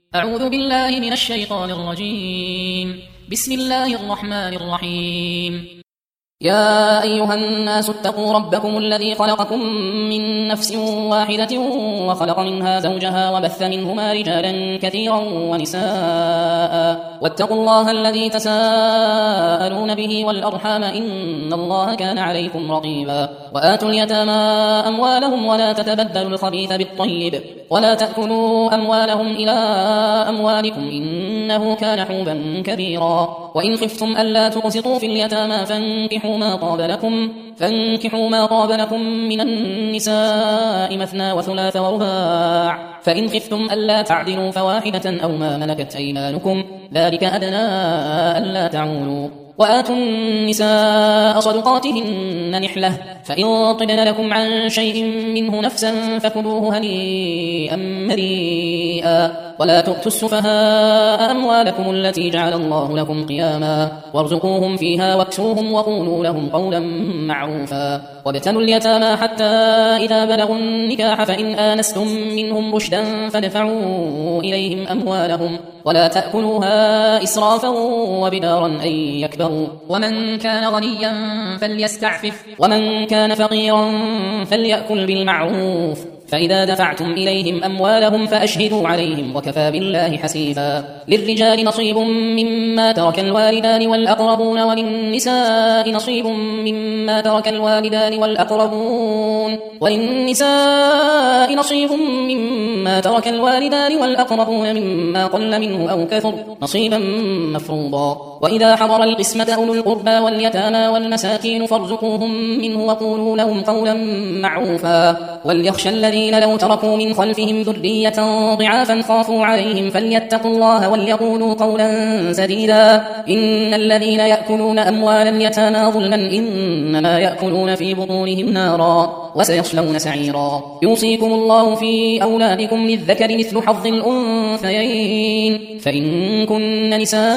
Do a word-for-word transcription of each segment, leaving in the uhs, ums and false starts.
أعوذ بالله من الشيطان الرجيم. بسم الله الرحمن الرحيم. يا أيها الناس اتقوا ربكم الذي خلقكم من نفس واحدة وخلق منها زوجها وبث منهما رجالا كثيرا ونساء واتقوا الله الذي تساءلون به والأرحام إن الله كان عليكم رقيبا. وآتوا اليتامى أموالهم ولا تتبدلوا الخبيث بالطيب ولا تأكلوا أموالهم إلى أموالكم إنه كان حوبا كبيرا. وإن خفتم ألا تقسطوا في اليتامى فانكحوا ما طاب لكم فانكحوا ما طاب لكم من النساء مثنى وثلاث ورباع، فإن خفتم ألا تعدلوا فواحدة أو ما ملكت أيمانكم ذلك أدنى ألا تعولوا. وآتوا النساء صدقاتهن نحلة فإن طبن لكم عن شيء منه نفسا فكلوه هنيئا مريئا. ولا تؤتوا السفهاء أموالكم التي جعل الله لكم قياما وارزقوهم فيها واكسوهم وقولوا لهم قولا معروفا. وابتلوا اليتامى حتى إذا بلغوا النكاح فإن آنستم منهم رشدا فادفعوا إليهم أموالهم ولا تأكلوها إسرافا وبدارا أن يكبروا. ومن كان غنيا فليستعفف ومن كان فقيرا فليأكل بالمعروف. فإذا دفعتم إليهم أموالهم فأشهدوا عليهم وكفى بالله حسيبا. للرجال نصيب مما ترك الوالدان والأقربون وللنساء نصيب مما ترك الوالدان والأقربون وللنساء نصيب مما ترك الوالدان والأقربون مما قل منه أو كثر نصيبا مفروضا. وإذا حضر القسمة أولو القربى واليتامى والمساكين فارزقوهم منه وقولوا لهم قولا معروفا. وليخشى الذين لو تركوا من خلفهم ذرية ضعافا خافوا عليهم فليتقوا الله وليقولوا قولا سديدا. إن الذين يأكلون أموال اليتامى ظلما إنما يأكلون في بطونهم نارا وسيصلون سعيرا. يوصيكم الله في أولادكم للذكر مثل حظ الأنثيين فإن كن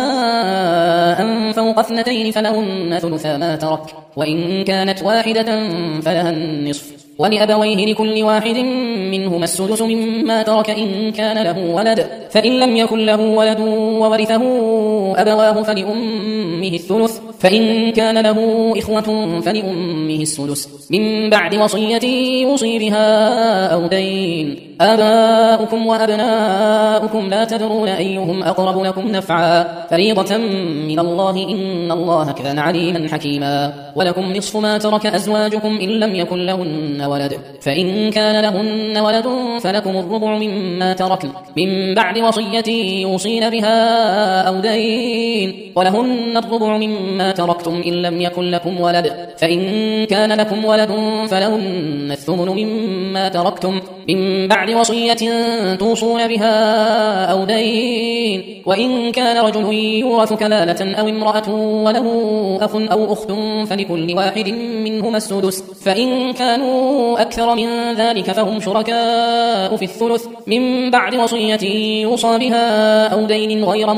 نساء فوق اثنتين فلهن ثلثا ما ترك وإن كانت واحدة فلها النصف ولأبويه لكل واحد منهما السدس مما ترك إن كان له ولد فإن لم يكن له ولد وورثه أبواه فلأمه الثلث فإن كان له إخوة فلأمه السدس من بعد وصية يوصي بها أو دين. آباؤكم وأبناؤكم لا تدرون أيهم أقرب لكم نفعا فريضة من الله إن الله كان عليما حكيما. ولكم نصف ما ترك أزواجكم إن لم يكن لهن ولد فإن كان لهن ولد فلكم الربع مما تركن من بعد وصية يوصين بها أو دين. ولهن الربع مما تركتم إن لم يكن لكم ولد فإن كان لكم ولد فلهن الثمن مما تركتم من بعد وصية توصون بها أو دين. وإن كان رجل يورث كلالة أو امرأة وله أخ أو أخت فلكل واحد منهما السدس فإن كانوا أكثر من ذلك فهم شركاء في الثلث من بعد وصية يوصى بها أو دين غير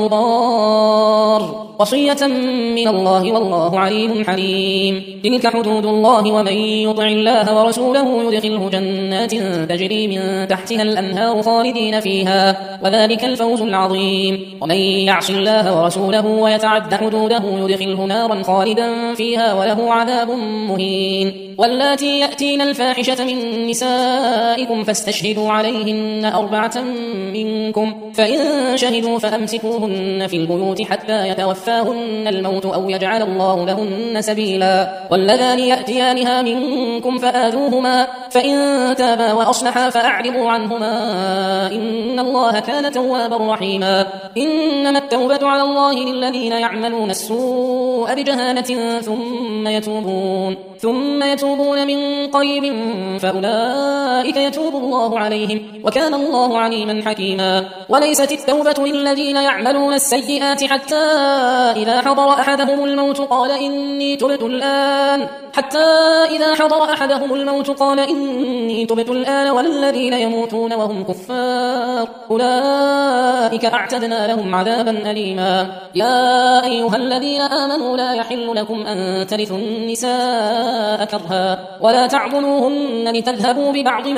مضار وصية من الله والله عليم حليم. تلك حدود الله ومن يطع الله ورسوله يدخله جنات تجري من تحتها الأنهار خالدين فيها وذلك الفوز العظيم. ومن يعص الله ورسوله ويتعد حدوده يدخله نارا خالدا فيها وله عذاب مهين. واللاتي يأتين الفاحشة من نسائكم فاستشهدوا عليهن أربعة منكم فإن شهدوا فأمسكوهن في البيوت حتى يتوفاهن الموت أو يجعل الله لهن سبيلا. واللذان يأتيانها منكم فآذوهما فإن تابا وأصلحا فأعرضوا عنهما إن الله كان توابا رحيما. إنما التوبة على الله للذين يعملون السوء بجهالة ثم يتوبون ثم يتوبون من قريب فأولئك يتوب الله عليهم وكان الله عليما حكيما. وليست التوبة للذين يعملون السيئات حتى إذا حضر أحدهم الموت قال إني تبت الآن حتى إذا حضر أحدهم الموت قال إني تبت الآن والذين يموتون وهم كفار أولئك أولئك أعتدنا لهم عذابا أليما. يا أيها الذين آمنوا لا يحل لكم أن ترثوا النساء كرها ولا تعضلوهن لتذهبوا ببعض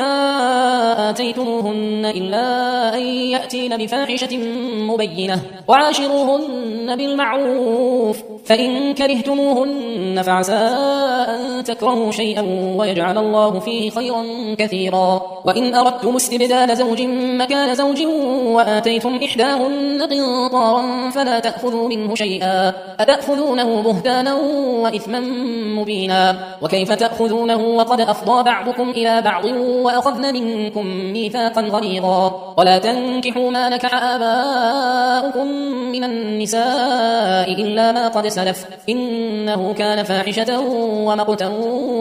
ما آتيتموهن إلا أن يأتين بفاحشة مبينة وعاشروهن بالمعروف فإن كرهتموهن فعسى أن تكرهوا شيئا ويجعل الله فيه خيرا كثيرا. وإن أردتم استبدال زوج مكان زوج وآتيتم إحداهن قنطارا فلا تأخذوا منه شيئا أتأخذونه بهتانا وإثما مبينا. وكيف تأخذونه وقد أفضى بعضكم إلى بعض وأخذن منكم ميثاقا غليظا. ولا تنكحوا ما نكح آباؤكم من النساء إلا ما قد سلف إنه كان فاحشة ومقتا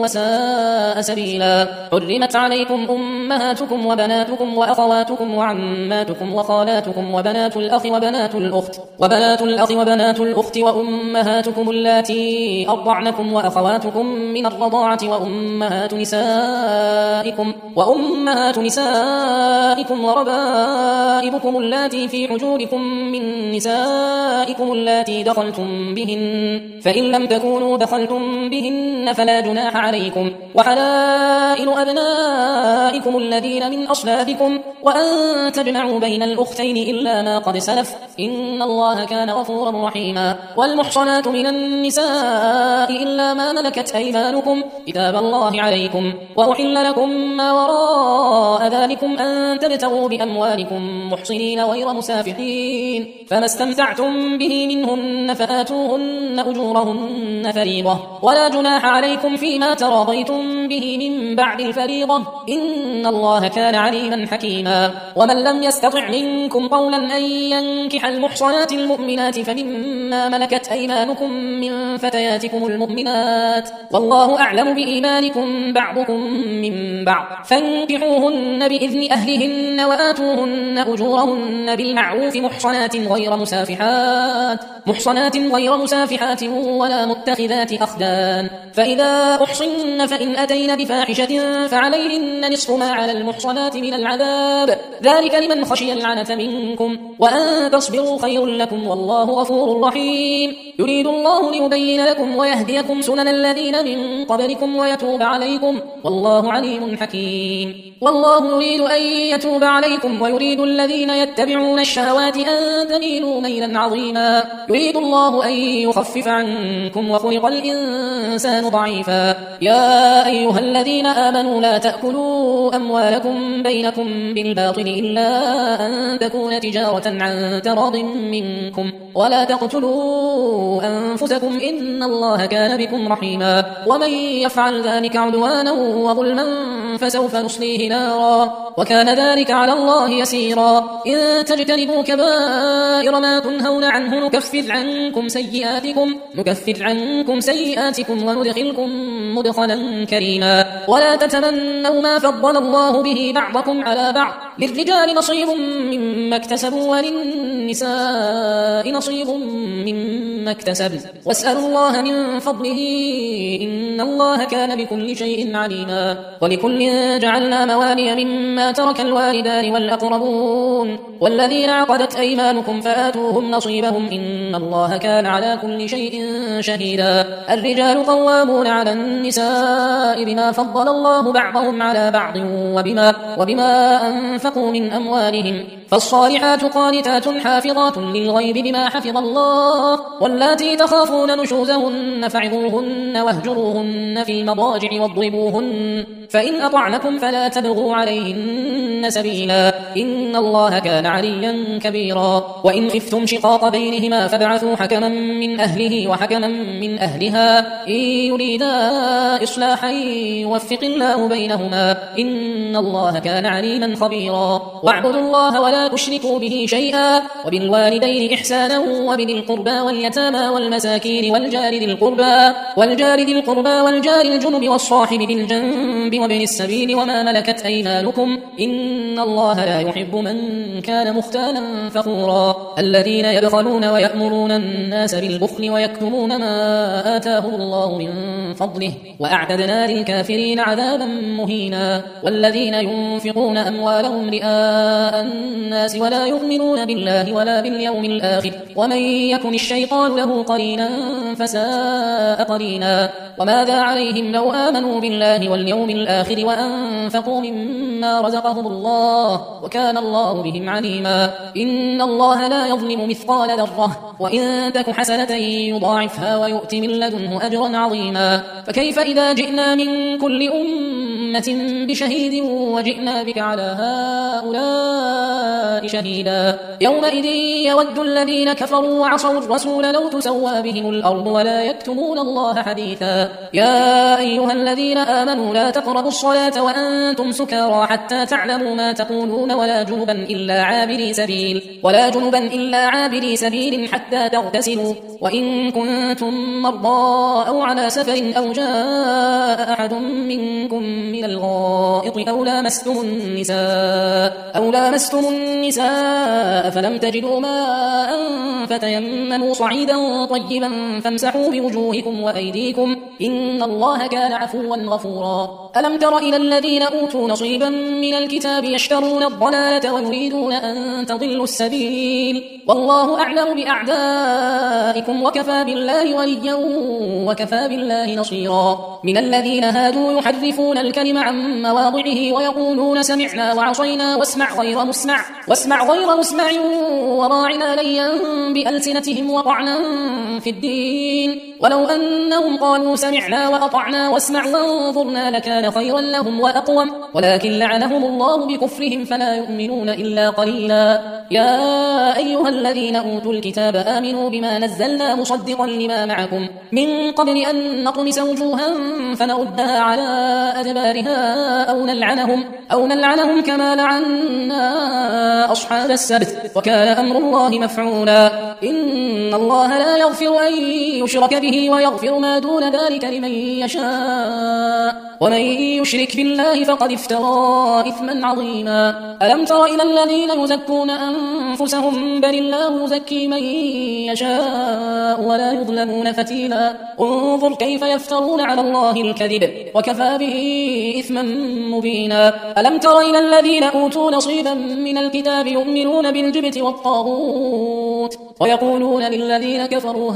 وساء سبيلا. حرمت عليكم أمهاتكم وبناتكم وأخواتكم وعماتكم وخالاتكم وبنات الأخ وبنات الأخت وبنات الأخ وبنات الأخت وأمهاتكم اللاتي أرضعنكم وأخواتكم من الرضاعة وأمهات نسائكم وأمهات نسائكم وربائبكم اللاتي في حجوركم من نسائكم اللاتي دخلتم بهن فإن لم تكونوا دخلتم بهن فلا جناح عليكم وحلائل أبنائكم الذين من أصلابكم وأن تجمعوا بين الأختين إلا ما قد سلف إن الله كان غفورا رحيما. والمحصنات من النساء إلا ما ملكت أيمانكم كتاب الله عليكم وأحل لكم ما وراء ذلكم أن تبتغوا بأموالكم محصنين غير مسافحين فما استمتعتم به منهن فآتوهن أجورهن فريضة ولا جناح عليكم فيما تراضيتم به من بعد الفريضة إن الله كان عليما حكيما. ومن لم يستطع منكم قولا أن ينكح المحصنات المؤمنات فمما ملكت أيمانكم من فتياتكم المؤمنات والله أعلم بإيمانكم بعضكم من بعض فانكحوهن بإذن أهلهن وآتوهن أجورهن بالمعروف محصنات غير مسافحات محصنات غير مسافحات ولا متخذات أخدان فإذا أحصن فإن أتين بفاحشة فعليهن نصف ما على المحصنات من العذاب ذلك لمن خشي العنة منكم وأن تصبروا خير لكم والله غفور رحيم. يريد الله ليبين لكم ويهديكم سنن الذين من قبلكم ويتوب عليكم والله عليم حكيم. والله يريد أن يتوب عليكم ويريد الذين يتبعون الشهوات أن تميلوا ميلا عظيما. يريد الله أن يخفف عنكم وخلق الإنسان ضعيفا. يا أيها الذين آمنوا لا تأكلوا أموالكم بينكم بالباطل إلا أن تكون تجارة عن تراض منكم ولا تقتلوا أنفسكم إن الله كان بكم رحيما. ومن يفعل ذلك عدوانا وظلما فسوف نصليه نارا وكان ذلك على الله يسيرا. إن تجتنبوا كبائر ما تنهون عنه نكفر عنكم سيئاتكم نكفر عنكم سيئاتكم وندخلكم مدخلا كريما. ولا تتمنوا ما فضل الله به بعضكم على بعض للرجال نصيب مما اكتسبوا وللنساء نصيب مما اكتسبن واسألوا الله من فضله إن الله كان بكل شيء عليما. ولكل جعلنا موالي مما ترك الوالدان والأقربون والذين عقدت أيمانكم فآتوهم نصيبهم إن الله كان على كل شيء شهيدا. الرجال قوامون على النساء بما فضل الله بعضهم على بعض وبما, وبما أنفقوا من أموالهم فالصالحات قانتات حافظات للغيب بما حفظ الله واللاتي تخافون نشوزهن فعظوهن واهجروهن في المضاجع واضربوهن فإن أطعنكم فلا تبغوا عليهن سبيلا إن الله كان عليا كبيرا. وإن خفتم شقاق بينهما فابعثوا حكما من أهله وحكما من أهلها إن يريدا إصلاحا يوفق الله بينهما إن الله كان عليما خبيرا. واعبدوا الله ولا تشركوا به شيئا وبالوالدين إحسانا وبذي القربى واليتامى والمساكين والجار ذي القربى والجار ذي القربى والجار الجنب والصاحب بالجنب وابن السبيل وما ملكت أيمانكم إن الله لا يحب من كان مختالا فخورا الذين يبخلون ويأمرون الناس بالبخل ويكتمون ما آتاهم الله من فضله وأعتدنا للكافرين عذابا مهينا والذين ينفقون أموالهم رئاء الناس ولا يؤمنون بالله ولا باليوم الآخر ومن يكن الشيطان له قرينا فساء قرينا وماذا عليهم لو آمنوا بالله واليوم الآخر وأنفقوا مما رزقهم الله وكان الله بهم عليما إن الله لا يظلم مثقال ذرة وإن تك حسنة يضاعفها ويؤت من لدنه أجرا عظيما فكيف إذا جئنا من كل أمة بشهيد وجئنا بك على هؤلاء شهيدا يومئذ يود الذين كفروا وعصوا الرسول لو تسوى بهم الأرض ولا يكتمون الله حديثا يا أيها الذين آمنوا لا تقربوا الصلاة وأنتم سكارى حتى تعلموا ما تقولون ولا جنبا إلا عابري سبيل ولا جنبا إلا عابري سبيل حتى تغتسلوا وإن كنتم مرضى أو على سفر أو جاء أحد منكم من الغائط أو لامستم النساء أو لامستم النساء فلم تجدوا ماء فتيمموا صعيدا طيبا فامسحوا بوجوهكم وأيديكم إن الله كان عفوا غفورا ألم تر إلى الذين أوتوا نصيبا من الكتاب يشترون الضلالة ويريدون أن تضلوا السبيل والله أعلم بأعدائكم وكفى بالله وليا وكفى بالله نصيرا من الذين هادوا يحرفون الكلم عن مواضعه ويقولون سمعنا وعصينا واسمع غير مسمع واسمع غير مسمع وراعنا ليا بألسنتهم وطعنا في الدين ولو أنهم قالوا سمعنا وأطعنا واسمع وانظرنا لكان خيرا لهم وأقوم ولكن لعنهم الله بكفرهم فلا يؤمنون إلا قليلا يا أيها الذين أوتوا الكتاب آمنوا بما نزلنا مصدقا لما معكم من قبل أن نطمس وجوها فنردها على أدبارها أو نلعنهم, أو نلعنهم كما لعنا أصحاب السبت وكان أمر الله مفعولا إن الله لا يغفر أن يشرك به ويغفر ما دون ذلك لمن يشاء ومن يشرك بالله فقد افترى إثما عظيما ألم تر إلى الذين يزكون أنفسهم بل الله يزكي من يشاء ولا يظلمون فتيلا انظر كيف يفترون على الله الكذب وكفى به إثما مبينا ألم تر إلى الذين أوتوا نصيبا من الكتاب يؤمنون بالجبت والطاغوت ويقولون للذين كفروا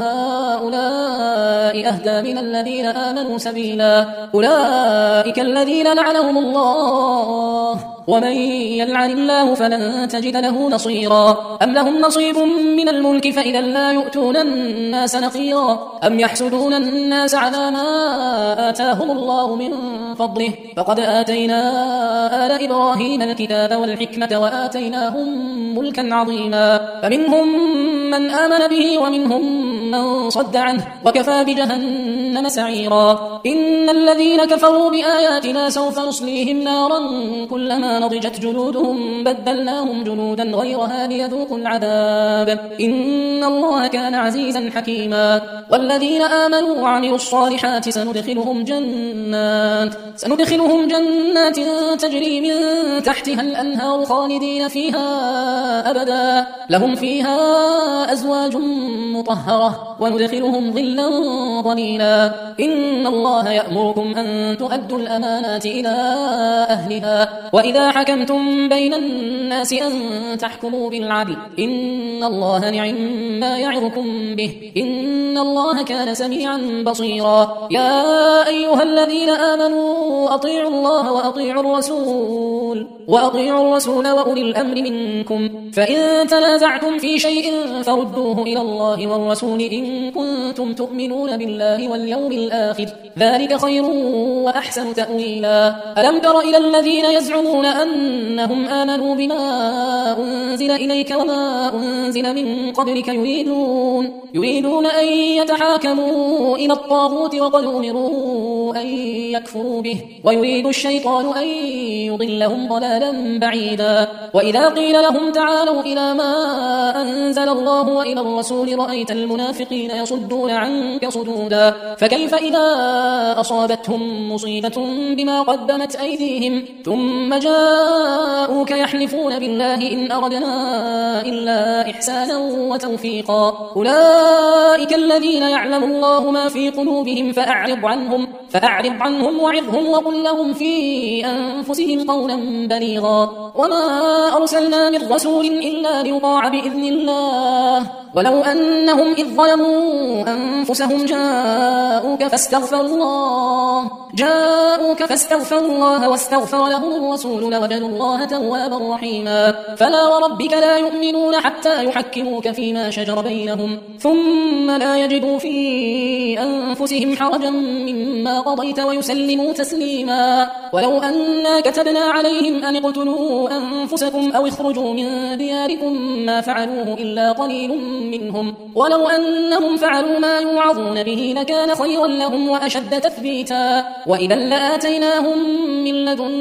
هؤلاء أهدى من الذين آمنوا سبيلا أولئك الذين لعنهم الله ومن يلعن الله فلن تجد له نصيرا أم لهم نصيب من الملك فإذا لا يؤتون الناس نقيرا أم يحسدون الناس على ما آتاهم الله من فضله فقد آتينا آل إبراهيم الكتاب والحكمة وآتيناهم ملكا عظيما فمنهم من آمن به ومنهم من صد عنه وكفى بجهنم سعيرا إن الذين كفروا بآياتنا سوف نصليهم نارا كلما نضجت جلودهم بدلناهم جلودا غيرها ليذوقوا العذاب إن الله كان عزيزا حكيما والذين آمنوا وعملوا الصالحات سندخلهم جنات سندخلهم جنات تجري من تحتها الأنهار خالدين فيها أبدا لهم فيها أزواج مطهرة وندخلهم ظلا ظليلا إن الله يأمركم أن تؤدوا الأمانات إلى أهلها وإذا حكمتم بين الناس أن تحكموا بالعدل إن الله نعم ما يعظكم به إن الله كان سميعا بصيرا يا أيها الذين آمنوا أطيعوا الله وأطيعوا الرسول وأطيعوا الرسول وأولي الأمر منكم فإن تنازعتم في شيء فردوه إلى الله والرسول إن كنتم تؤمنون بالله واليوم الآخر ذلك خير وأحسن تأويلا ألم تر إلى الذين يزعمون أنهم آمنوا بما أنزل إليك وما أنزل من قبلك يريدون, يريدون أن يتحاكموا إلى الطاغوت وقد أمروا أن يكفروا به ويريد الشيطان أن يضلهم ضلالا بعيدا وإذا قيل لهم تعالوا إلى ما أنزل الله وإلى الرسول رأيت المنافقين المنافقين يصدون عنك صدودا فكيف إذا أصابتهم مصيبة بما قدمت أيديهم ثم جاءوك يحلفون بالله إن أردنا إلا إحسانا وتوفيقا أولئك الذين يعلم الله ما في قلوبهم فأعرض عنهم فأعرض عنهم وعظهم وقل لهم في أنفسهم قولا بليغا وما أرسلنا من رسول إلا ليطاع بإذن الله ولو أنهم إذ ظلموا أنفسهم جاءوك فاستغفروا الله جاءوك فاستغفروا الله واستغفر لهم الرسول لوجدوا الله توابا رحيما فلا وربك لا يؤمنون حتى يحكموك فيما شجر بينهم ثم لا يجدوا في أنفسهم حرجا مما قضيت ويسلموا تسليما ولو أنا كتبنا عليهم أن اقتلوا أنفسكم أو اخرجوا من دياركم ما فعلوه إلا قليل منهم ولو أنهم فعلوا ما يوعظون به لكان خيرا لهم وأشد تثبيتا وإذا لآتيناهم من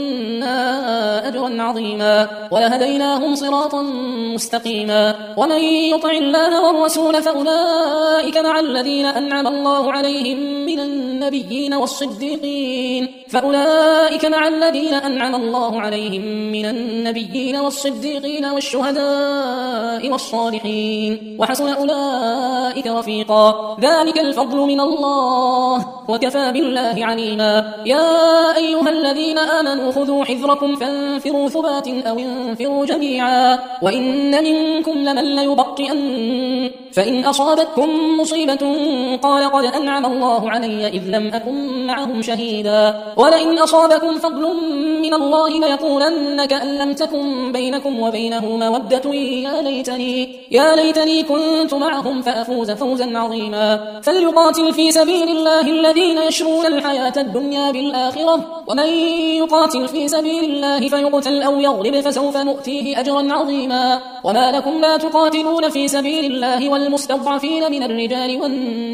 لدنا أجرا عظيما ولهديناهم صراطا مستقيما ومن يطع الله والرسول فأولئك مع الذين أنعم الله عليهم من النبيين والصديقين فأولئك مع الذين أنعم الله عليهم من النبيين والصديقين والشهداء والصالحين وحسن أولئك رفيقا ذلك الفضل من الله وكفى بالله عليما يا أيها الذين آمنوا خذوا حذركم فانفروا ثبات أو انفروا جميعا وإن منكم لمن ليبطئن فإن أصابتكم مصيبة قال قد أنعم الله علي إذ لم أكن معهم شهيدا ولئن أصابكم فضل من الله ليقولن كأن لم تكن بينكم وبينه مودة يا ليتني يا ليتني كنت معهم فأفوز فوزا عظيما فليقاتل في سبيل الله الذين يشرون الحياة الدنيا بالآخرة ومن يقاتل في سبيل الله فيقتل أو يغلب فسوف نؤتيه أجرا عظيما وما لكم لا تقاتلون في سبيل الله والمستضعفين من الرجال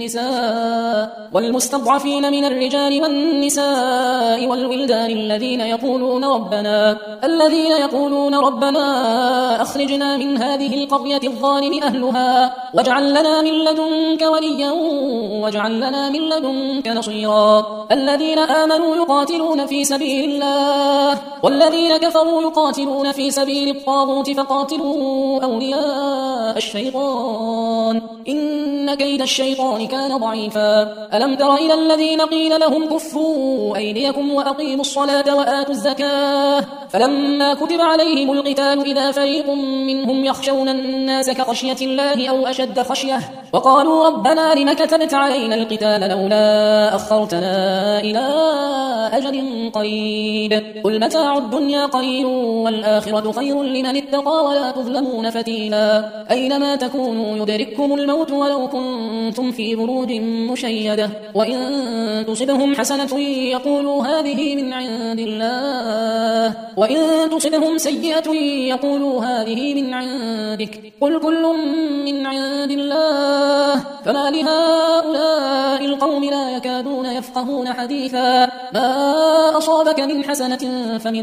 والنساء والمستضعفين من الرجال والنساء والولدان الذين يقولون ربنا الذين يقولون ربنا أخرجنا من هذه القرية الظالم أهلها واجعل لنا من لدنك وليا واجعل لنا من لدنك نصيرا الذين آمنوا يقاتلون في سبيل الله والذين كفروا يقاتلون في سبيل الطاغوت فقاتلوا أولياء الشيطان إن كيد الشيطان كان ضعيفا ألم تر إلى الذين قيل لهم كفوا أيديكم وأقيموا الصلاة وآتوا الزكاة فلما كتب عليهم القتال إذا فريق منهم يخشون الناس كخشية الله أو أشد خشية وقالوا ربنا لم كتبت علينا القتال لولا أخرتنا إلى أجل قريب قل متاع الدنيا قليل والآخرة خير لمن اتقى ولا تظلمون فتيلا أينما تكونوا يدرككم الموت ولو كنتم في بروج مشيدة وإن تصبهم حسنة يقولوا هذه من عند الله وإن تصبهم سيئة يقولوا هذه من عندك قل كل من عند الله فما لهؤلاء القوم لا يكادون يفقهون حديثا ما أصابك من حسنة فمن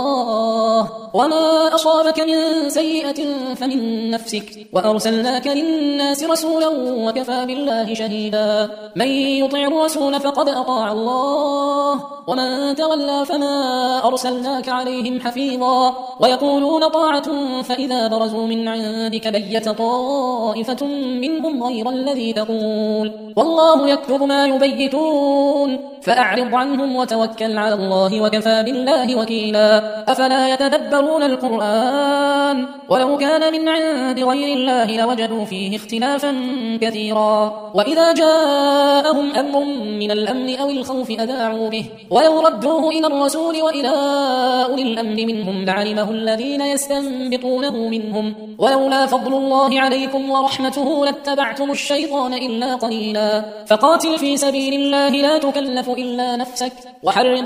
الله وما أصابك من سيئة فمن نفسك وأرسلناك للناس رسولا وكفى بالله شهيدا من يطع الرسول فقد أطاع الله ومن تولى فما أرسلناك عليهم حفيظا ويقولون طاعة فإذا برزوا من عندك بيت طائفة منهم غير الذي تقول والله يكتب ما يبيتون فأعرض عنهم وتوكل على الله وكفى بالله وكيلا أفلا يتدبرون القرآن ولو كان من عند غير الله لوجدوا فيه اختلافا كثيرا وإذا جاءهم أمر من الأمن أو الخوف أذاعوا به ولو ردوه إلى الرسول وإلى أولي الأمر منهم لعلمه الذين يستنبطونه منهم ولولا فضل الله عليكم ورحمته لاتبعتم الشيطان إلا قليلا فقاتل في سبيل الله لا تكلف إلا نفسك وحرض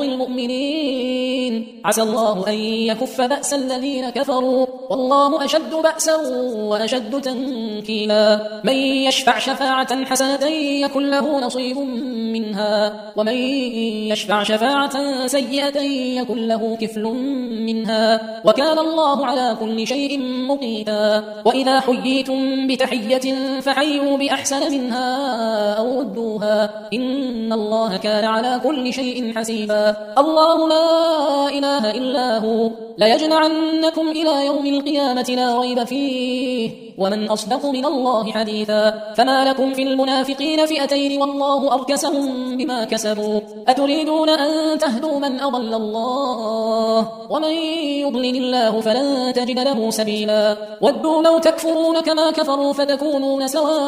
المؤمنين عسى الله أن يكف بأس الذين كفروا والله أشد بأسا وأشد تنكيلا من يشفع شفاعة حسنة يكن له نصيب منها ومن يشفع شفاعة سيئة يكن له كفل منها وكان الله على كل شيء مقيتا وإذا حييتم بتحية فحيوا بأحسن أحسن منها أو ردوها إن الله كان على كل شيء حسيبا الله لا إله إلا هو ليجمعنكم إلى يوم القيامة لا ريب فيه ومن أصدق من الله حديثا فما لكم في المنافقين فئتين والله أركسهم بما كسبوا أتريدون أن تهدوا من أضل الله ومن يضلل الله فلن تجد له سبيلا ودوا لو تكفرون كما كفروا فتكونون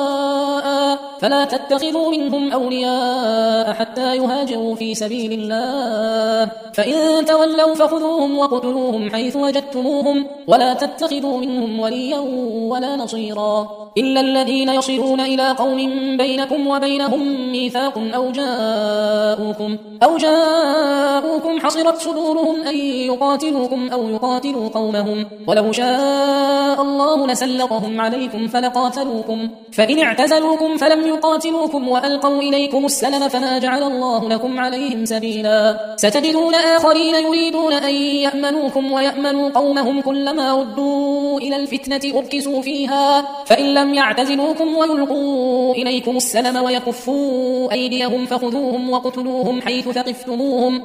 سواء فلا تتخذوا منهم أولياء حتى يهاجروا في سبيل الله فإن تولوا فخذوهم وقتلوهم حيث وجدتموهم ولا تتخذوا منهم وليا ولا نصيرا إلا الذين يصلون إلى قوم بينكم وبينهم ميثاق أو جاءوكم أو جاءوكم حصرت صدورهم أن يقاتلوكم أو يقاتلوا قومهم ولو شاء الله لسلطهم عليكم فلقاتلوكم فإن اعتزلوكم فلم يقاتلوكم وألقوا إليكم السلم فما جعل الله لكم عليهم سبيلا ستجدون آخرين يريدون أن يأمنوكم ويأمنوا قومهم كلما ردوا إلى الفتنة أركسوا فيها فإن لم يعتزلوكم ويلقوا إليكم السلم ويكفوا أيديهم فخذوهم وقتلوهم حيث ثقفتموهم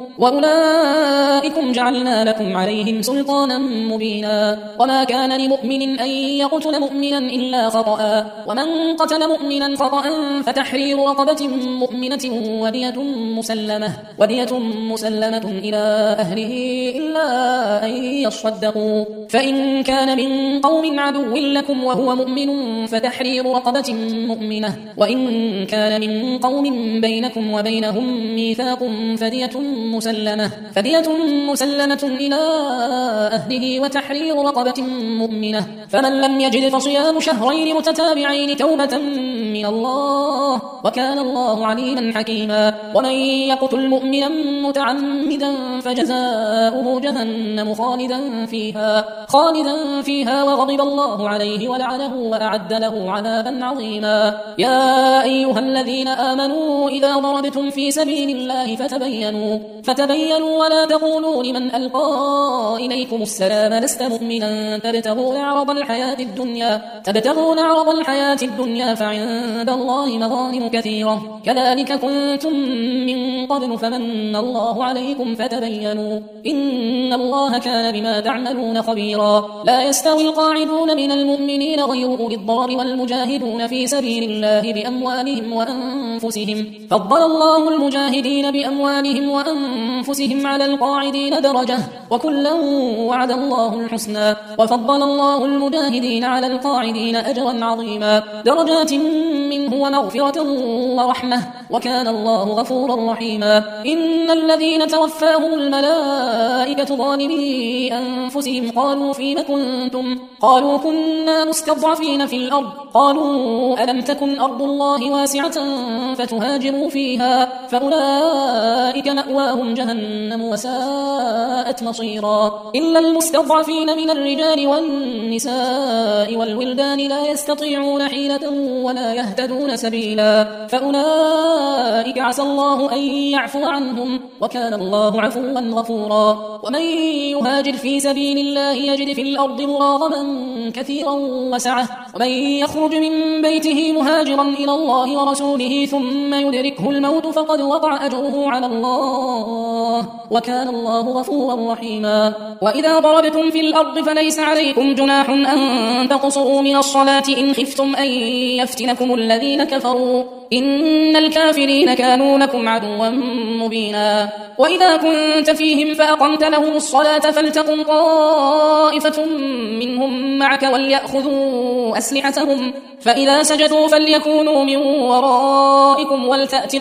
وأولئكم جعلنا لكم عليهم سلطانا مبينا وما كان لمؤمن أن يقتل مؤمنا إلا خطأ ومن قتل مؤمنا خطأ فتحرير رقبة مؤمنة ودية مسلمة ودية مسلمة إلى أهله إلا أن يصدقوا فإن كان من قوم عدو لكم وهو مؤمن فتحرير رقبة مؤمنة وإن كان من قوم بينكم وبينهم ميثاق فدية مسلمة فدية مسلمة إلى أهله وتحرير رقبة مؤمنة فمن لم يجد فصيام شهرين متتابعين توبة من الله وكان الله عليما حكيما ومن يقتل مؤمنا متعمدا فجزاؤه جهنم خالدا فيها خالدا فيها وغضب الله عليه ولعنه وأعد له عذابا عظيما يا أيها الذين آمنوا إذا ضربتم في سبيل الله فتبينوا فتبينوا ولا تقولوا لمن ألقى إليكم السلام لست مؤمنا تبتغون عرض الحياة الدنيا تبتغون عرض الحياة الدنيا فعند الله مغانم كثيرة كذلك كنتم من قبل فمن الله عليكم فتبينوا إن الله كان بما تعملون خبيرا لا يستوي القاعدون من المؤمنين غير أولي الضرر والمجاهدون في سبيل الله بأموالهم وأنفسهم فضل الله المجاهدين بأموالهم وأنفسهم على القاعدين درجة وكلا وعد الله الحسنى وفضل الله المجاهدين على القاعدين أجرا عظيما درجات منه ومغفرة ورحمة وكان الله غفورا رحيما إن الذين توفاهم الملائكة ظالمي أنفسهم قالوا فيم كنتم قالوا كنا مستضعفين في الأرض قالوا ألم تكن أرض الله واسعة فتهاجروا فيها فأولئك مأواهم جهنم وساءت مصيرا إلا المستضعفين من الرجال والنساء والولدان لا يستطيعون حيلة ولا يهتدون سبيلا فأولئك عسى الله أن يعفو عنهم وكان الله عفوا غفورا ومن يهاجر في سبيل الله يجد في الأرض مراغما كثيرا وسعة ومن يخرج من بيته مهاجرا إلى الله ورسوله ثم يدركه الموت فقد وقع أجره على الله وكان الله غفورا رحيما وإذا ضربتم في الأرض فليس عليكم جناح أن تقصروا من الصلاة إن خفتم أن يفتنكم الذين كفروا إن الكافرين كانوا لكم عدوا مبينا وإذا كنت فيهم فأقمت لهم الصلاة فلتقم طائفة منهم معك وليأخذوا أسلحتهم فإذا سجدوا فليكونوا من ورائكم ولتأت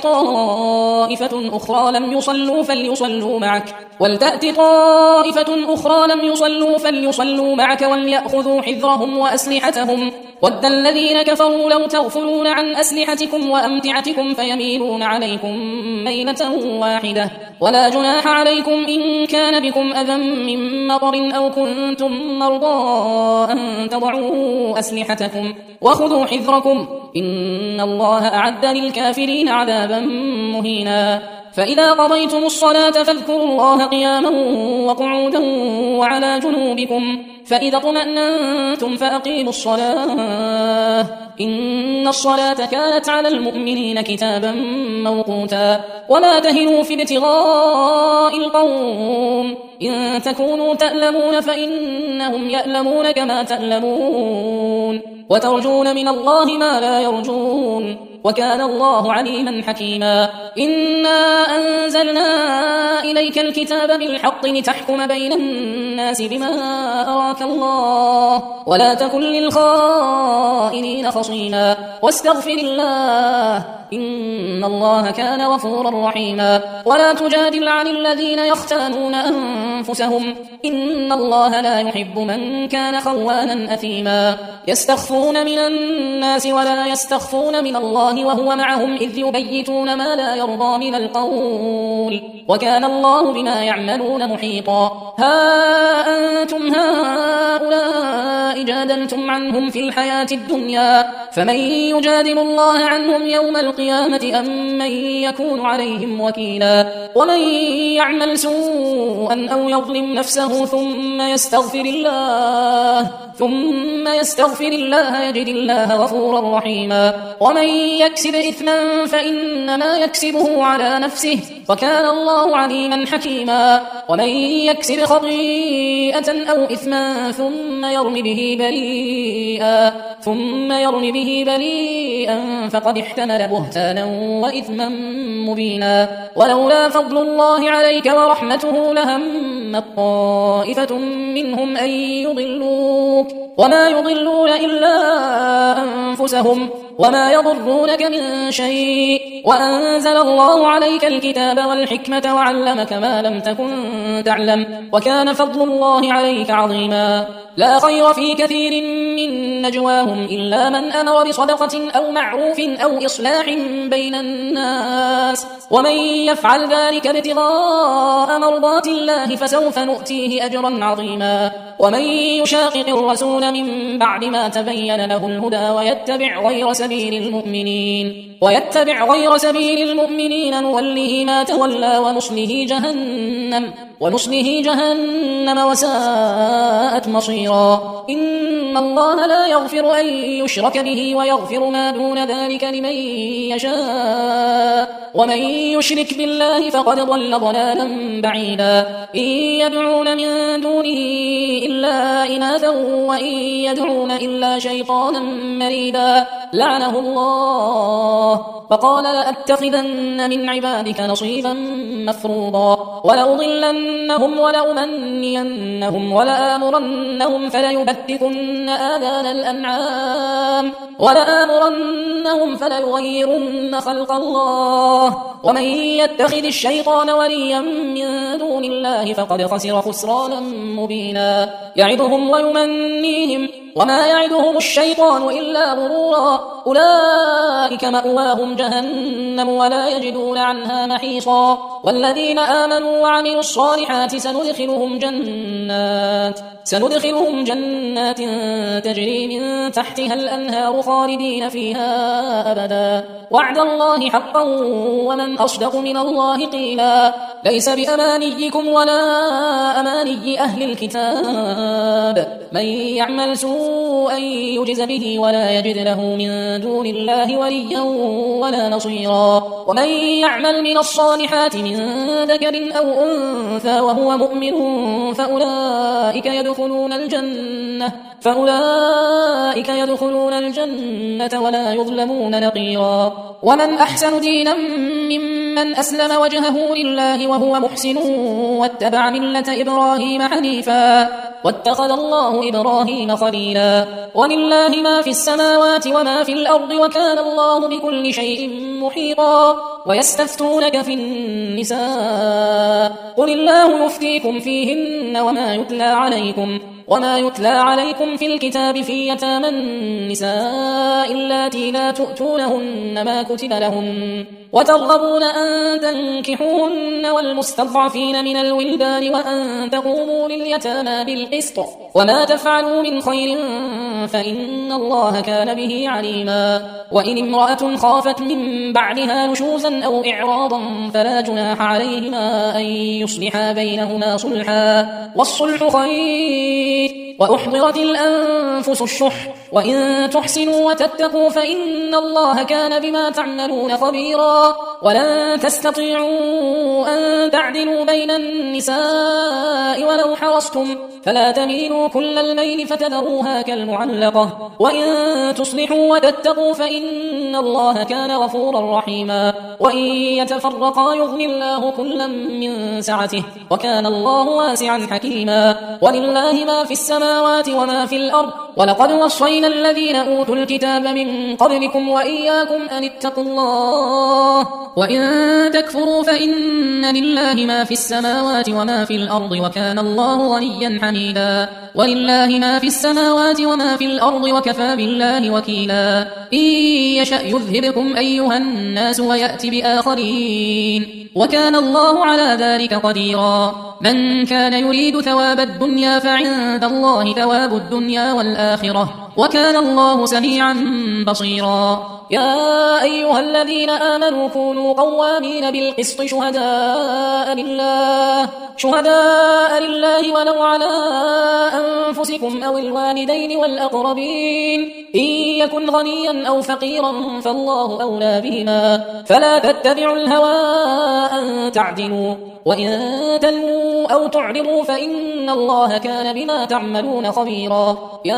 طائفة أخرى لم يصلوا فليصلوا معك ولتأت طائفة أخرى لم يصلوا فليصلوا معك وليأخذوا حذرهم وأسلحتهم ود الذين كفروا لو تغفلون عن أسلحتكم وأمتعتكم فيميلون عليكم ميلة واحدة ولا جناح عليكم إن كان بكم أذى من مطر أو كنتم مرضى أن تضعوا أسلحتكم وخذوا حذركم إن الله أعد للكافرين عذابا مهينا فإذا قضيتم الصلاة فاذكروا الله قياما وقعودا وعلى جنوبكم فإذا اطمأننتم فأقيموا الصلاة إن الصلاة كانت على المؤمنين كتابا موقوتا ولا تهنوا في ابتغاء القوم إن تكونوا تألمون فإنهم يألمون كما تألمون وترجون من الله ما لا يرجون وكان الله عليما حكيما إنا أنزلنا إليك الكتاب بالحق لتحكم بين الناس بما أراك الله ولا تكن للخائنين خصيما واستغفر الله إن الله كان غفورا رحيما ولا تجادل عن الذين يختانون أنفسهم إن الله لا يحب من كان خوانا أثيما يستخفون من الناس ولا يستخفون من الله وهو معهم إذ يبيتون ما لا يرضى من القول وكان الله بما يعملون محيطا ها أنتم هؤلاء جادلتم عنهم في الحياة الدنيا فمن يجادل الله عنهم يوم القيامة أم من يكون عليهم وكيلا ومن يعمل سوءا أو يظلم نفسه ثم يستغفر الله ثم يستغفر الله يجد الله غفورا رحيما ومن يكسب إثما فإنما يكسبه على نفسه وكان الله عليما حكيما ومن يكسب خطيئة أو إثما ثم يرم به بريئا ثم يرم به بريئا فقد احتمل بهتانا وإثما مبينا ولولا فضل الله عليك ورحمته لهمت طائفة منهم أن يضلوك وما يضلون إلا أنفسهم وما يضرونك من شيء وأنزل الله عليك الكتاب والحكمة وعلمك ما لم تكن تعلم وكان فضل الله عليك عظيما لا خير في كثير من نجواهم إلا من أمر بصدقة أو معروف أو إصلاح بين الناس ومن يفعل ذلك ابتغاء مرضات الله فسوف نؤتيه أجرا عظيما ومن يشاقق الرسول من بعد ما تبين له الهدى ويتبع غير سبيل المؤمنين ويتبع غير سبيل المؤمنين نوله ما تولى ونصله جهنم ونصله جهنم وساءت مصيرا إن الله لا يغفر أن يشرك به ويغفر ما دون ذلك لمن يشاء ومن يشرك بالله فقد ضل ضلالا بعيدا إن يدعون من دونه إلا إناثا وإن يدعون إلا شيطانا مريدا لعنه الله فقال لأتخذن من عبادك نصيبا مفروضا ولأضلنهم ولأمنينهم ولآمرنهم فليبتكن آذان الأنعام ولآمرنهم فليغيرن خلق الله ومن يتخذ الشيطان وليا من دون الله فقد خسر خسرانا مبينا يعدهم ويمنيهم وما يعدهم الشيطان إلا غرورا أولئك مأواهم جهنم ولا يجدون عنها محيصا والذين آمنوا وعملوا الصالحات سندخلهم جنات سندخلهم جنات تجري من تحتها الأنهار خالدين فيها أبدا وعد الله حقا ومن أصدق من الله قيلا ليس بأمانيكم ولا أماني أهل الكتاب من يعمل سوءا يجز به ولا يجد له من دون الله وليا ولا نصيرا ومن يعمل من الصالحات من ذكر أو أنثى وهو مؤمن فأولئك يدخلون الجنة فأولئك يدخلون الجنة ولا يظلمون نقيرا ومن أحسن دينا ممن أسلم وجهه لله وهو محسن واتبع ملة إبراهيم حنيفا واتخذ الله إبراهيم خليلا ولله ما في السماوات وما في الأرض وكان الله بكل شيء محيطا ويستفتونك في النساء قل الله يفتيكم فيهن وما يتلى عليكم وما يتلى عليكم في الكتاب في يتامى النساء اللاتي لا تؤتونهن ما كتب لهن وترغبون أن تنكحوهن والمستضعفين من الولدان وأن تقوموا لليتامى بالقسط وما تفعلوا من خير فإن الله كان به عليما وإن امرأة خافت من بعدها نشوزا أو إعراضا فلا جناح عليهما أن يصلحا بينهما صلحا والصلح خير وأحضرت الأنفس الشح وإن تحسنوا وتتقوا فإن الله كان بما تعملون خبيرا ولن تستطيعوا أن تعدلوا بين النساء ولو حرصتم فلا تميلوا كل الميل فتذروها كالمعلقة وإن تصلحوا وتتقوا فإن الله كان غفورا رحيما وإن يتفرقا يغني الله كلا من سعته وكان الله واسعا حكيما ولله ما في السماوات وما في الأرض ولقد وصينا الذين أوتوا الكتاب من قبلكم وإياكم أن اتقوا الله وإن تكفروا فإن لله ما في السماوات وما في الأرض وكان الله غنيا حميدا ولله ما في السماوات وما في الأرض وكفى بالله وكيلا إن يشأ يذهبكم أيها الناس ويأتي بآخرين وكان الله على ذلك قديرا من كان يريد ثواب الدنيا فعند الله ثواب الدنيا والآخرة وكان الله سميعا بصيرا يا أيها الذين آمنوا كونوا قوامين بالقسط شهداء لله شهداء لله ولو على أنفسكم أو الوالدين والأقربين إن يكن غنيا أو فقيرا فالله أولى بهما فلا تتبعوا الهوى أن تعدلوا وإن تلووا أو تعرضوا فإن الله كان بما تعملون خبيرا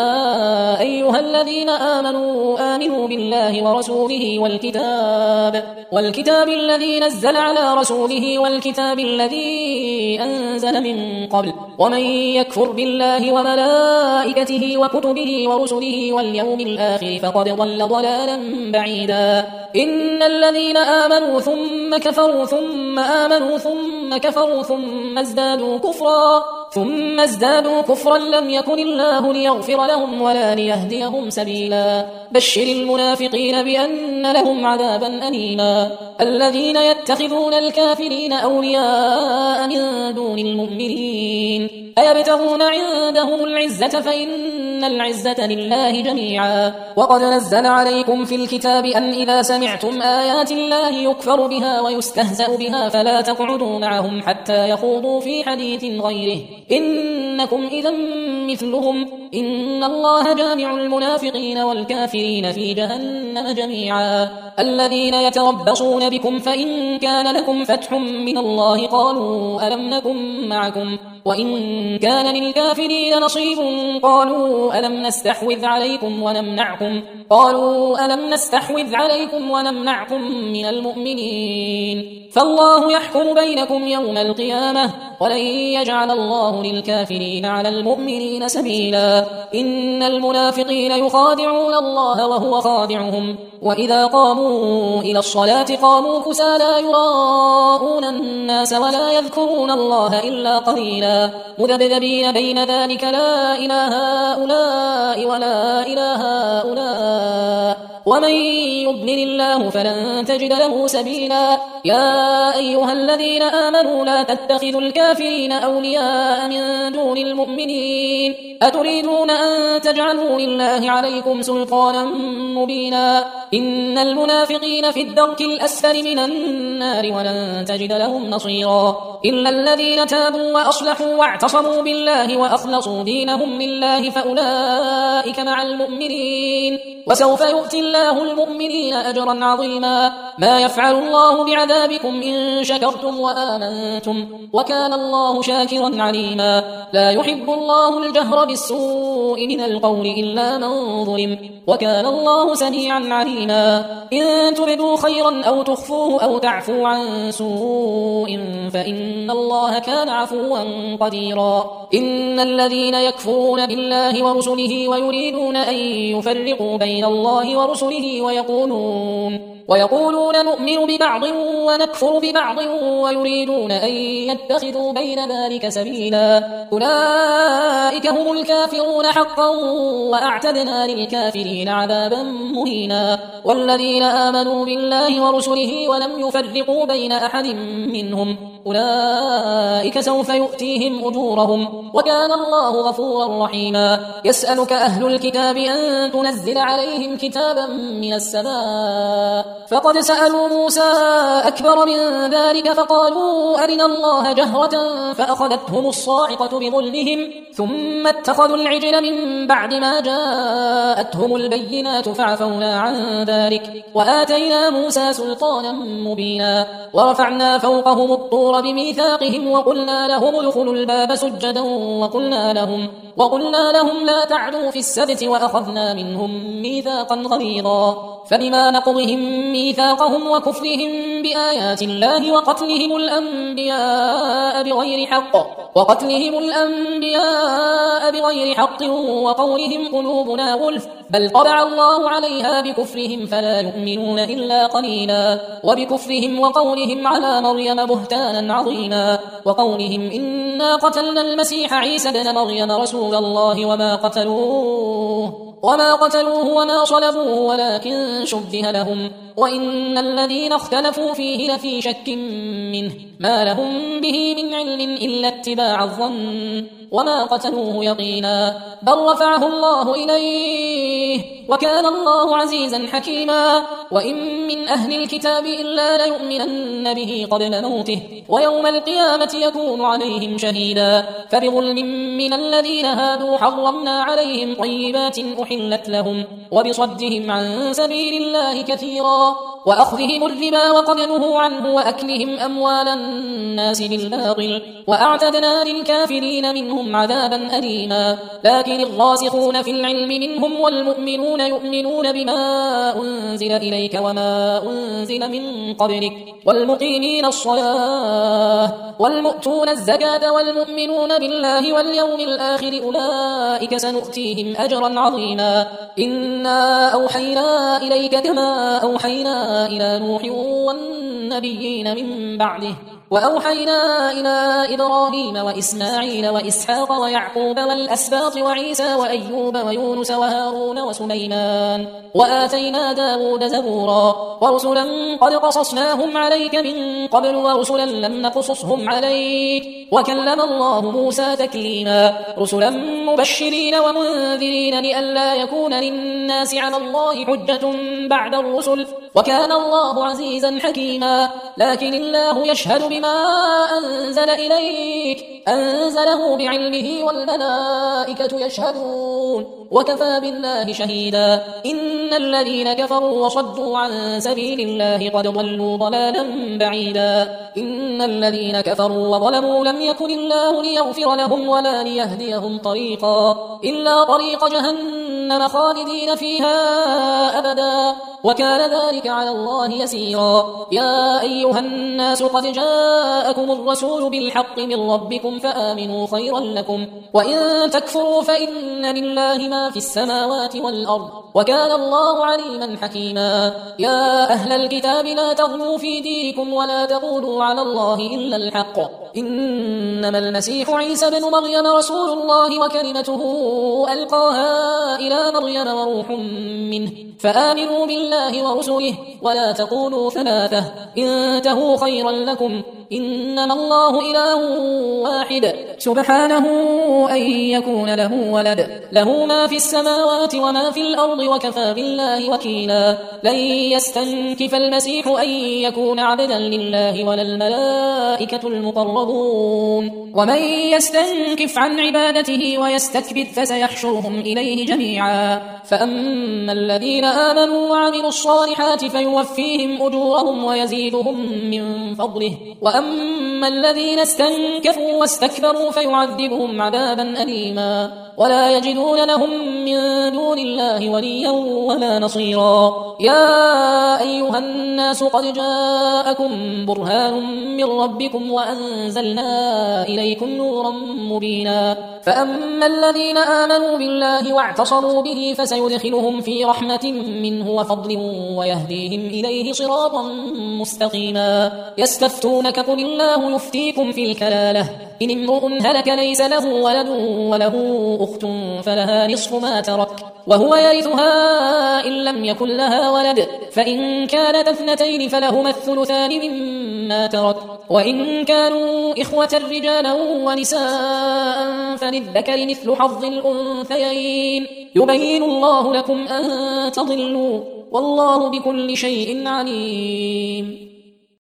يا أيها الذين آمنوا آمنوا بالله ورسوله والكتاب والكتاب الذي نزل على رسوله والكتاب الذي أنزل من قبل ومن يكفر بالله وملائكته وكتبه ورسله واليوم الآخر فقد ضل ضلالا بعيدا إن الذين آمنوا ثم كفروا ثم آمنوا ثم كفروا ثم ازدادوا كفرا ثم ازدادوا كفرا لم يكن الله ليغفر لهم ولا ليهديهم سبيلا بشر المنافقين بأن لهم عذابا أليما الذين يتخذون الكافرين أولياء من دون المؤمنين أيبتغون عندهم العزة فإن العزة لله جميعا وقد نزل عليكم في الكتاب أن إذا سمعتم آيات الله يكفر بها ويستهزأ بها فلا تقعدوا معهم حتى يخوضوا في حديث غيره إنكم إذا مثلهم إن الله جامع المنافقين والكافرين في جهنم جميعا الذين يتربصون بكم فإن كان لكم فتح من الله قالوا ألم نكن معكم وإن كان للكافرين نصيب قالوا ألم نستحوذ عليكم ونمنعكم قالوا ألم نستحوذ عليكم ونمنعكم من المؤمنين فالله يحكم بينكم يوم القيامة ولن يجعل الله للكافرين على المؤمنين سبيلا إن المنافقين يخادعون الله وهو خادعهم وإذا قاموا إلى الصلاة قاموا كسى لا يراءون الناس ولا يذكرون الله إلا قليلا مذبذبين بين ذلك لا إله هؤلاء ولا إله هؤلاء ومن يضلل الله فلن تجد له سبيلا يا أيها الذين آمنوا لا تتخذوا الكافرين أولياء من دون المؤمنين أتريدون أن تجعلوا لله عليكم سلطانا مبينا إن المنافقين في الدرك الأسفل من النار ولن تجد لهم نصيرا إلا الذين تابوا وأصلحوا واعتصموا بالله وأخلصوا دينهم لله فأولئك مع المؤمنين وسوف يؤتي الله المؤمنين أجرا عظيما ما يفعل الله بعذابكم إن شكرتم وآمنتم وكان الله شاكرا عليما لا يحب الله الجهر بالسوء من القول إلا من ظلم وكان الله سميعا عليما إن تبدوا خيرا أو تخفوه أو تعفوا عن سوء فإن الله كان عفوا قديرا إن الذين يكفرون بالله ورسله ويريدون أن يفرقوا بين الله ورسله ويقولون ويقولون نؤمن ببعض ونكفر ببعض ويريدون أن يتخذوا بين ذلك سبيلا أولئك هم الكافرون حقا وأعتدنا للكافرين عذابا مهينا والذين آمنوا بالله ورسله ولم يفرقوا بين أحد منهم أولئك سوف يؤتيهم أجورهم وكان الله غفورا رحيما. يسألك أهل الكتاب أن تنزل عليهم كتابا من السماء فقد سألوا موسى أكبر من ذلك فقالوا أرنا الله جهرة فأخذتهم الصاعقة بظلمهم ثم اتخذوا العجل من بعد ما جاءتهم البينات فعفونا عن ذلك وآتينا موسى سلطانا مبينا. ورفعنا فوقهم الطور بميثاقهم وقلنا لهم ادخلوا الباب سجدا وقلنا لهم, وقلنا لهم لا تعدوا في السبت وأخذنا منهم ميثاقا غليظا. فبما نقضهم ميثاقهم وكفرهم بآيات الله وقتلهم الأنبياء بغير حق وقتلهم الأنبياء بغير حق وقولهم قلوبنا غلف بل طبع الله عليها بكفرهم فلا يؤمنون إلا قليلا. وبكفرهم وقولهم على مريم بهتانا عظيما وقولهم إنا قتلنا المسيح عيسى بن مريم رسول الله وما قتلوه وما قتلوه وما صلبوه ولكن شبه لهم وإن الذين اختلفوا فيه لفي شك منه ما لهم به من علم إلا اتباع الظن وما قتلوه يقينا بل رفعه الله إليه وكان الله عزيزا حكيما. وإن من أهل الكتاب إلا ليؤمنن به قبل موته ويوم القيامة يكون عليهم شهيدا. فبظلم من الذين هادوا حرمنا عليهم طيبات أحلت لهم وبصدهم عن سبيل الله كثيرا وأخذهم الربا وقد نهوا عنه وأكلهم أموال الناس بالباطل وأعتدنا للكافرين منهم عذابا أليما. لكن الراسخون في العلم منهم والمؤمنون يؤمنون بما أنزل إليك وما أنزل من قبلك والمقيمين الصلاة والمؤتون الزكاة والمؤمنون بالله واليوم الآخر أولئك سنؤتيهم أجرا عظيما. إنا أوحينا إليك كما أوحينا إلى نوح والنبيين من بعده وأوحينا إلى إبراهيم وإسماعيل وإسحاق ويعقوب والأسباط وعيسى وأيوب ويونس وهارون وسليمان وآتينا داود زبورا ورسلا قد قصصناهم عليك من قبل ورسلا لم نقصصهم عليك وكلم الله موسى تكليما. رسلا مبشرين ومنذرين لئلا يكون للناس على الله حجة بعد الرسل وكان الله عزيزا حكيما. لكن الله يشهد بما أنزل إليك أنزله بعلمه والملائكة يشهدون وكفى بالله شهيدا. إن الذين كفروا وصدوا عن سبيل الله قد ضلوا ضلالا بعيدا. إن الذين كفروا وظلموا لم يكن الله ليغفر لهم ولا ليهديهم طريقا إلا طريق جهنم خالدين فيها أبدا وكان ذلك على الله يسيرا. يا أيها الناس قد جاءكم الرسول بالحق من ربكم فآمنوا خيرا لكم وإن تكفروا فإن لله ما في السماوات والأرض وكان الله عليما حكيما. يا أهل الكتاب لا تغلوا في دينكم ولا تقولوا على الله إلا الحق إنما المسيح عيسى بن مريم رسول الله وكلمته ألقاها إلى مريم وروح منه فآمنوا بالله ورسله ولا تقولوا ثلاثة انتهوا خيرا لكم إنما الله إله واحد سبحانه أن يكون له ولد له ما في السماوات وما في الأرض وكفى بالله وكيلا. لن يستنكف المسيح أن يكون عبدا لله ولا الملائكة المقربون ومن يستنكف عن عبادته ويستكبر فسيحشرهم إليه جميعا. فأما الذين آمنوا وعملوا الصالحات فيوفيهم أجورهم ويزيدهم من فضله وأما الذين استنكفوا واستكبروا فيعذبهم عذابا أليما ولا يجدون لهم من دون الله وليا ولا نصيرا. يا أيها الناس قد جاءكم برهان من ربكم وأنزلنا إليكم نورا مبينا. فأما الذين آمنوا بالله واعتصموا به فسيدخلهم في رحمة منه وفضل ويهديهم إليه صراطا مستقيما. يستفتونك قل الله يفتيكم في الكلالة إن امرؤ هلك ليس له ولد وله أخت فلها نصف ما ترك وهو يرثها إن لم يكن لها ولد فإن كانت اثنتين فلهما الثلثان مما ترك وإن كانوا إخوة رجالا ونساء فللذكر مثل حظ الأنثيين يبين الله لكم أن تضلوا والله بكل شيء عليم.